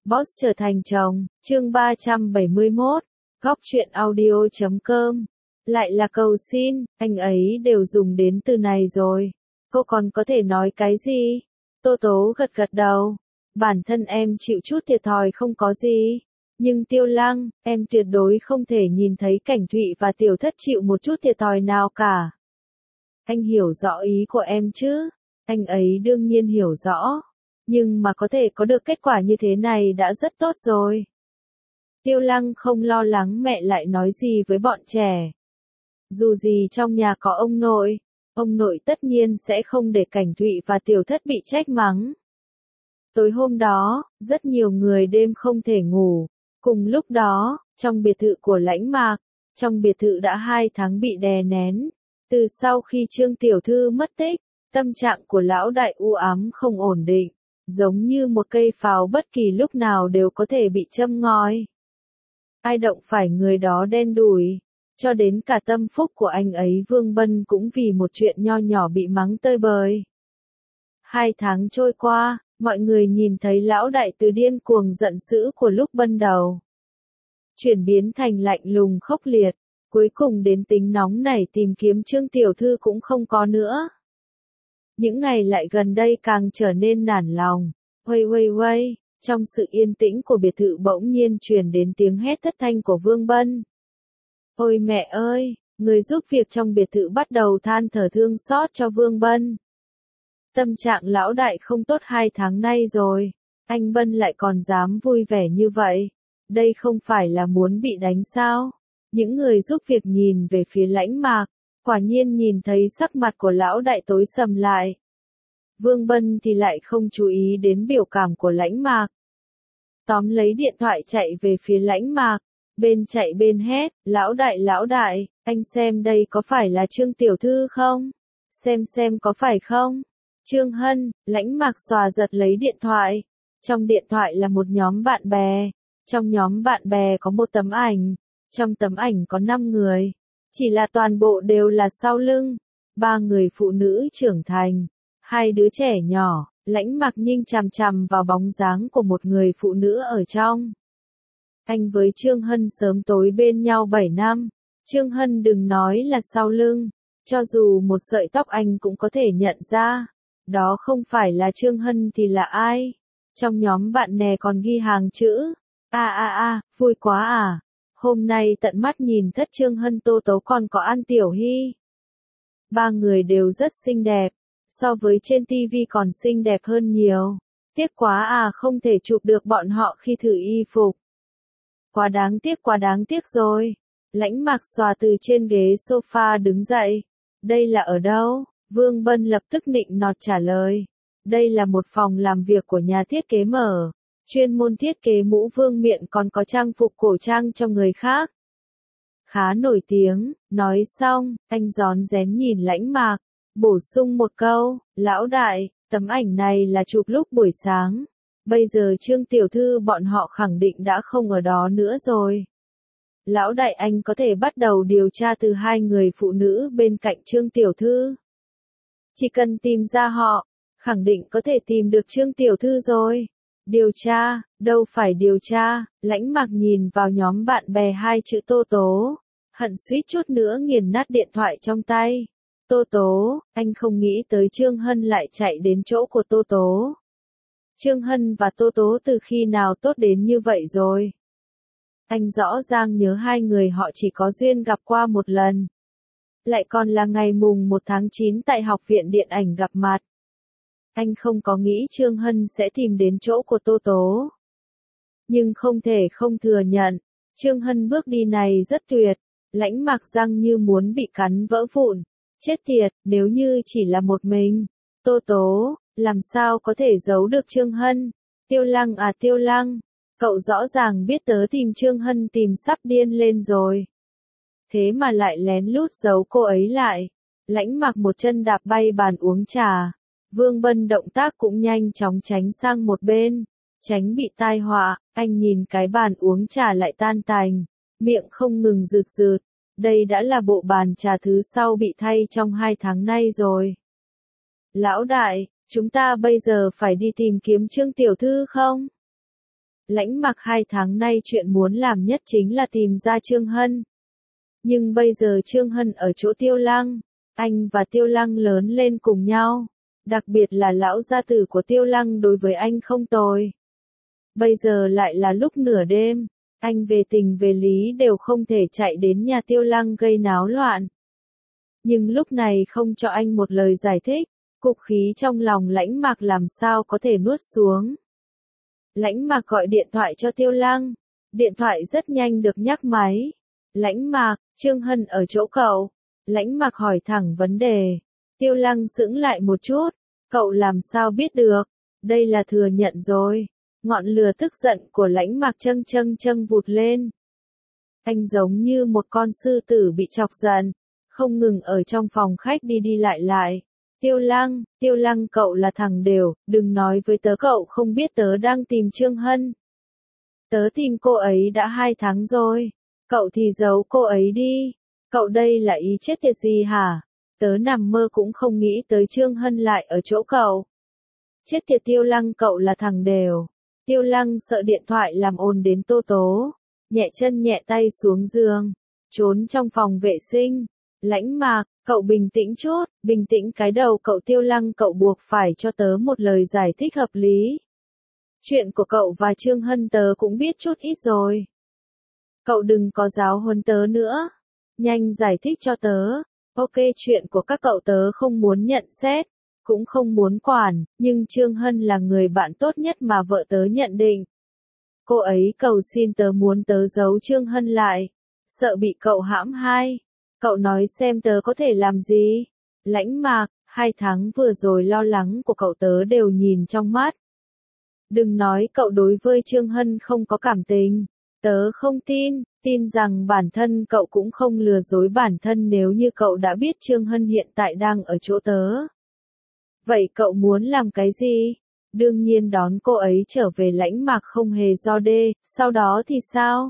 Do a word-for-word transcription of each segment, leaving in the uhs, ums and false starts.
Boss trở thành chồng, chương ba trăm bảy mươi mốt, góc truyện audio chấm com. Lại là cầu xin, anh ấy đều dùng đến từ này rồi. Cô còn có thể nói cái gì? Tô Tố gật gật đầu. Bản thân em chịu chút thiệt thòi không có gì. Nhưng Tiêu Lăng, em tuyệt đối không thể nhìn thấy Cảnh Thụy và Tiểu Thất chịu một chút thiệt thòi nào cả. Anh hiểu rõ ý của em chứ? Anh ấy đương nhiên hiểu rõ. Nhưng mà có thể có được kết quả như thế này đã rất tốt rồi. Tiêu Lăng không lo lắng mẹ lại nói gì với bọn trẻ. Dù gì trong nhà có ông nội, ông nội tất nhiên sẽ không để Cảnh Thụy và Tiểu Thất bị trách mắng. Tối hôm đó, rất nhiều người đêm không thể ngủ. Cùng lúc đó, trong biệt thự của Lãnh Mạc, trong biệt thự đã hai tháng bị đè nén. Từ sau khi Trương Tiểu Thư mất tích, tâm trạng của lão đại u ám không ổn định, giống như một cây pháo bất kỳ lúc nào đều có thể bị châm ngòi. Ai động phải người đó đen đủi, cho đến cả tâm phúc của anh ấy Vương Bân cũng vì một chuyện nho nhỏ bị mắng tơi bời. Hai tháng trôi qua, mọi người nhìn thấy lão đại từ điên cuồng giận dữ của lúc ban đầu chuyển biến thành lạnh lùng khốc liệt, cuối cùng đến tính nóng nảy tìm kiếm Trương Tiểu Thư cũng không có nữa. Những ngày lại gần đây càng trở nên nản lòng. Huây huây huây, trong sự yên tĩnh của biệt thự bỗng nhiên truyền đến tiếng hét thất thanh của Vương Bân. Ôi mẹ ơi, người giúp việc trong biệt thự bắt đầu than thở thương xót cho Vương Bân. Tâm trạng lão đại không tốt hai tháng nay rồi, anh Bân lại còn dám vui vẻ như vậy. Đây không phải là muốn bị đánh sao? Những người giúp việc nhìn về phía Lãnh Mạc, quả nhiên nhìn thấy sắc mặt của lão đại tối sầm lại. Vương Bân thì lại không chú ý đến biểu cảm của Lãnh Mạc. Tóm lấy điện thoại chạy về phía Lãnh Mạc, bên chạy bên hét, lão đại lão đại, anh xem đây có phải là Trương Tiểu Thư không? Xem xem có phải không? Trương Hân, Lãnh Mạc xòa giật lấy điện thoại. Trong điện thoại là một nhóm bạn bè. Trong nhóm bạn bè có một tấm ảnh. Trong tấm ảnh có năm người. Chỉ là toàn bộ đều là sau lưng. Ba người phụ nữ trưởng thành. Hai đứa trẻ nhỏ. Lãnh Mạc nhìn chằm chằm vào bóng dáng của một người phụ nữ ở trong. Anh với Trương Hân sớm tối bên nhau bảy năm. Trương Hân đừng nói là sau lưng. Cho dù một sợi tóc anh cũng có thể nhận ra. Đó không phải là Trương Hân thì là ai? Trong nhóm bạn nè còn ghi hàng chữ. A a a, vui quá à. Hôm nay tận mắt nhìn thất Trương Hân Tô Tố còn có An Tiểu Hy. Ba người đều rất xinh đẹp. So với trên tivi còn xinh đẹp hơn nhiều. Tiếc quá à không thể chụp được bọn họ khi thử y phục. Quá đáng tiếc quá đáng tiếc rồi. Lãnh Mạc xòa từ trên ghế sofa đứng dậy. Đây là ở đâu? Vương Bân lập tức nịnh nọt trả lời. Đây là một phòng làm việc của nhà thiết kế mở. Chuyên môn thiết kế mũ vương miện còn có trang phục cổ trang cho người khác. Khá nổi tiếng, nói xong, anh rón rén nhìn Lãnh Mạc, bổ sung một câu, lão đại, tấm ảnh này là chụp lúc buổi sáng. Bây giờ Trương Tiểu Thư bọn họ khẳng định đã không ở đó nữa rồi. Lão đại anh có thể bắt đầu điều tra từ hai người phụ nữ bên cạnh Trương Tiểu Thư. Chỉ cần tìm ra họ, khẳng định có thể tìm được Trương Tiểu Thư rồi. Điều tra, đâu phải điều tra, Lãnh Mạc nhìn vào nhóm bạn bè hai chữ Tô Tố. Hận suýt chút nữa nghiền nát điện thoại trong tay. Tô Tố, anh không nghĩ tới Trương Hân lại chạy đến chỗ của Tô Tố. Trương Hân và Tô Tố từ khi nào tốt đến như vậy rồi? Anh rõ ràng nhớ hai người họ chỉ có duyên gặp qua một lần. Lại còn là ngày mùng một tháng chín tại Học viện Điện ảnh gặp mặt. Anh không có nghĩ Trương Hân sẽ tìm đến chỗ của Tô Tố. Nhưng không thể không thừa nhận, Trương Hân bước đi này rất tuyệt. Lãnh Mạc răng như muốn bị cắn vỡ vụn. Chết tiệt, nếu như chỉ là một mình. Tô Tố, làm sao có thể giấu được Trương Hân? Tiêu Lăng à Tiêu Lăng, cậu rõ ràng biết tớ tìm Trương Hân tìm sắp điên lên rồi. Thế mà lại lén lút giấu cô ấy lại. Lãnh Mạc một chân đạp bay bàn uống trà. Vương Bân động tác cũng nhanh chóng tránh sang một bên. Tránh bị tai họa, anh nhìn cái bàn uống trà lại tan tành. Miệng không ngừng rượt rượt. Đây đã là bộ bàn trà thứ sau bị thay trong hai tháng nay rồi. Lão đại, chúng ta bây giờ phải đi tìm kiếm Trương Tiểu Thư không? Lãnh Mặc hai tháng nay chuyện muốn làm nhất chính là tìm ra Trương Hân. Nhưng bây giờ Trương Hân ở chỗ Tiêu Lăng, anh và Tiêu Lăng lớn lên cùng nhau, đặc biệt là lão gia tử của Tiêu Lăng đối với anh không tồi. Bây giờ lại là lúc nửa đêm, anh về tình về lý đều không thể chạy đến nhà Tiêu Lăng gây náo loạn. Nhưng lúc này không cho anh một lời giải thích, cục khí trong lòng Lãnh Mạc làm sao có thể nuốt xuống. Lãnh Mạc gọi điện thoại cho Tiêu Lăng, điện thoại rất nhanh được nhắc máy. Lãnh Mạc, Trương Hân ở chỗ cậu. Lãnh Mạc hỏi thẳng vấn đề. Tiêu Lăng sững lại một chút, cậu làm sao biết được, đây là thừa nhận rồi. Ngọn lửa tức giận của Lãnh Mạc châng châng châng vụt lên. Anh giống như một con sư tử bị chọc giận, không ngừng ở trong phòng khách đi đi lại lại. Tiêu Lăng, Tiêu Lăng cậu là thằng đều, đừng nói với tớ cậu không biết tớ đang tìm Trương Hân. Tớ tìm cô ấy đã hai tháng rồi, cậu thì giấu cô ấy đi. Cậu đây là ý chết tiệt gì hả? Tớ nằm mơ cũng không nghĩ tới Trương Hân lại ở chỗ cậu. Chết tiệt Tiêu Lăng cậu là thằng đều. Tiêu Lăng sợ điện thoại làm ồn đến Tô Tố, nhẹ chân nhẹ tay xuống giường, trốn trong phòng vệ sinh. Lãnh Mạc, cậu bình tĩnh chút, bình tĩnh cái đầu cậu. Tiêu Lăng cậu buộc phải cho tớ một lời giải thích hợp lý. Chuyện của cậu và Trương Hân tớ cũng biết chút ít rồi. Cậu đừng có giáo huấn tớ nữa. Nhanh giải thích cho tớ. Ok, chuyện của các cậu tớ không muốn nhận xét, cũng không muốn quản, nhưng Trương Hân là người bạn tốt nhất mà vợ tớ nhận định. Cô ấy cầu xin tớ muốn tớ giấu Trương Hân lại, sợ bị cậu hãm hai. Cậu nói xem tớ có thể làm gì? Lãnh Mạc, hai tháng vừa rồi lo lắng của cậu tớ đều nhìn trong mắt. Đừng nói cậu đối với Trương Hân không có cảm tình. Tớ không tin, tin rằng bản thân cậu cũng không lừa dối bản thân nếu như cậu đã biết Trương Hân hiện tại đang ở chỗ tớ. Vậy cậu muốn làm cái gì? Đương nhiên đón cô ấy trở về. Lãnh Mạc không hề do đê, sau đó thì sao?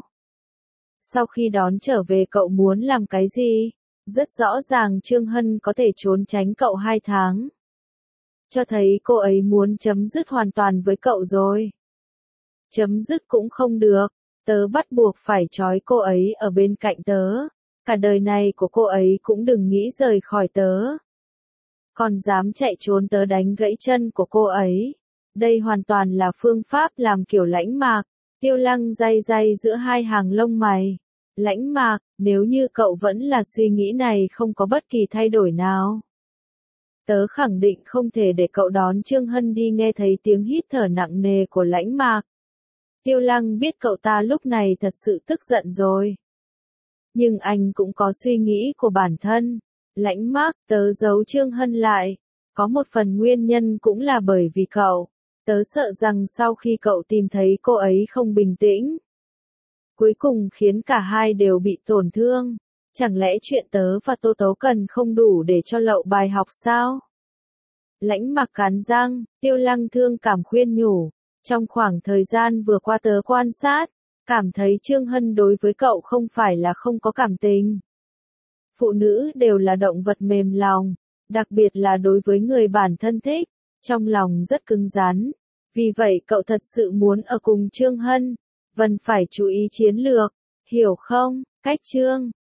Sau khi đón trở về cậu muốn làm cái gì? Rất rõ ràng Trương Hân có thể trốn tránh cậu hai tháng. Cho thấy cô ấy muốn chấm dứt hoàn toàn với cậu rồi. Chấm dứt cũng không được, tớ bắt buộc phải trói cô ấy ở bên cạnh tớ. Cả đời này của cô ấy cũng đừng nghĩ rời khỏi tớ. Còn dám chạy trốn tớ đánh gãy chân của cô ấy. Đây hoàn toàn là phương pháp làm kiểu Lãnh Mạc. Tiêu Lăng day day giữa hai hàng lông mày. Lãnh Mạc, nếu như cậu vẫn là suy nghĩ này không có bất kỳ thay đổi nào. Tớ khẳng định không thể để cậu đón Trương Hân đi. Nghe thấy tiếng hít thở nặng nề của Lãnh Mạc. Tiêu Lăng biết cậu ta lúc này thật sự tức giận rồi. Nhưng anh cũng có suy nghĩ của bản thân. Lãnh Mạc, tớ giấu Trương Hân lại. Có một phần nguyên nhân cũng là bởi vì cậu. Tớ sợ rằng sau khi cậu tìm thấy cô ấy không bình tĩnh, cuối cùng khiến cả hai đều bị tổn thương. Chẳng lẽ chuyện tớ và Tô Tố cần không đủ để cho lậu bài học sao? Lãnh Mạc cắn răng, Tiêu Lăng thương cảm khuyên nhủ. Trong khoảng thời gian vừa qua tớ quan sát, cảm thấy Trương Hân đối với cậu không phải là không có cảm tình. Phụ nữ đều là động vật mềm lòng, đặc biệt là đối với người bản thân thích, trong lòng rất cứng rắn. Vì vậy cậu thật sự muốn ở cùng Trương Hân, vẫn phải chú ý chiến lược, hiểu không? Cách Trương